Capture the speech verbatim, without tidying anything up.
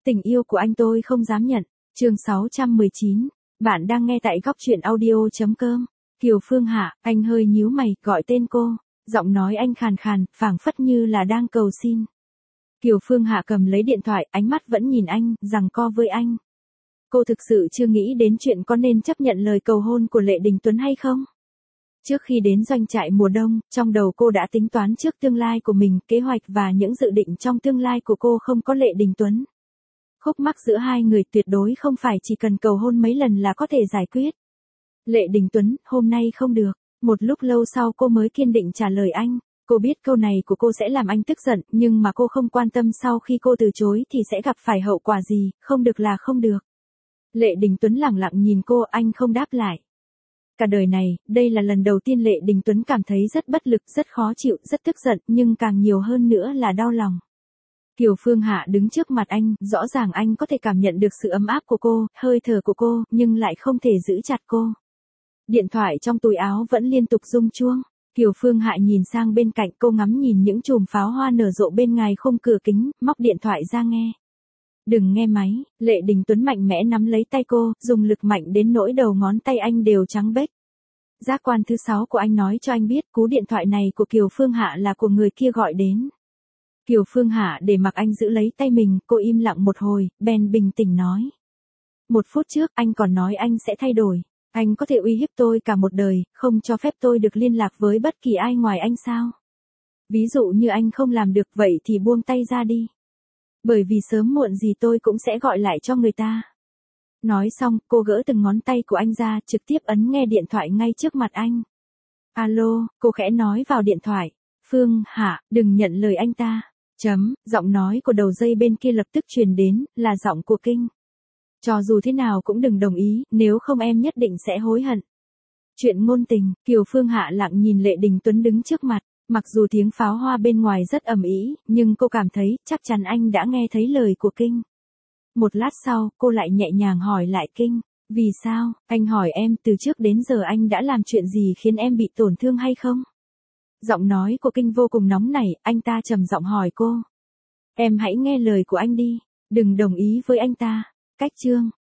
Tình yêu của anh tôi không dám nhận. Chương sáu trăm mười chín. Bạn đang nghe tại góc truyện audio chấm com. Kiều Phương Hạ, anh hơi nhíu mày, gọi tên cô. Giọng nói anh khàn khàn, phảng phất như là đang cầu xin. Kiều Phương Hạ cầm lấy điện thoại, ánh mắt vẫn nhìn anh, giằng co với anh. Cô thực sự chưa nghĩ đến chuyện có nên chấp nhận lời cầu hôn của Lệ Đình Tuấn hay không? Trước khi đến doanh trại mùa đông, trong đầu cô đã tính toán trước tương lai của mình, kế hoạch và những dự định trong tương lai của cô không có Lệ Đình Tuấn. Khúc mắc giữa hai người tuyệt đối không phải chỉ cần cầu hôn mấy lần là có thể giải quyết. Lệ Đình Tuấn, hôm nay không được. Một lúc lâu sau cô mới kiên định trả lời anh. Cô biết câu này của cô sẽ làm anh tức giận, nhưng mà cô không quan tâm sau khi cô từ chối thì sẽ gặp phải hậu quả gì, không được là không được. Lệ Đình Tuấn lẳng lặng nhìn cô, anh không đáp lại. Cả đời này, đây là lần đầu tiên Lệ Đình Tuấn cảm thấy rất bất lực, rất khó chịu, rất tức giận, nhưng càng nhiều hơn nữa là đau lòng. Kiều Phương Hạ đứng trước mặt anh, rõ ràng anh có thể cảm nhận được sự ấm áp của cô, hơi thở của cô, nhưng lại không thể giữ chặt cô. Điện thoại trong túi áo vẫn liên tục rung chuông. Kiều Phương Hạ nhìn sang bên cạnh, cô ngắm nhìn những chùm pháo hoa nở rộ bên ngoài khung cửa kính, móc điện thoại ra nghe. Đừng nghe máy. Lệ Đình Tuấn mạnh mẽ nắm lấy tay cô, dùng lực mạnh đến nỗi đầu ngón tay anh đều trắng bếch. Giác quan thứ sáu của anh nói cho anh biết cú điện thoại này của Kiều Phương Hạ là của người kia gọi đến. Kiều Phương Hạ để mặc anh giữ lấy tay mình, cô im lặng một hồi, bèn bình tĩnh nói. Một phút trước anh còn nói anh sẽ thay đổi. Anh có thể uy hiếp tôi cả một đời, không cho phép tôi được liên lạc với bất kỳ ai ngoài anh sao? Ví dụ như anh không làm được vậy thì buông tay ra đi. Bởi vì sớm muộn gì tôi cũng sẽ gọi lại cho người ta. Nói xong, cô gỡ từng ngón tay của anh ra, trực tiếp ấn nghe điện thoại ngay trước mặt anh. Alo, cô khẽ nói vào điện thoại. Phương Hạ, đừng nhận lời anh ta. Chấm, giọng nói của đầu dây bên kia lập tức truyền đến, là giọng của Kinh. Cho dù thế nào cũng đừng đồng ý, nếu không em nhất định sẽ hối hận. Chuyện ngôn tình, Kiều Phương Hạ lặng nhìn Lệ Đình Tuấn đứng trước mặt. Mặc dù tiếng pháo hoa bên ngoài rất ầm ĩ, nhưng cô cảm thấy chắc chắn anh đã nghe thấy lời của Kinh. Một lát sau, cô lại nhẹ nhàng hỏi lại Kinh. Vì sao, anh hỏi em từ trước đến giờ anh đã làm chuyện gì khiến em bị tổn thương hay không? Giọng nói của Kinh vô cùng nóng nảy, anh ta trầm giọng hỏi cô. Em hãy nghe lời của anh đi, đừng đồng ý với anh ta. Cách chương.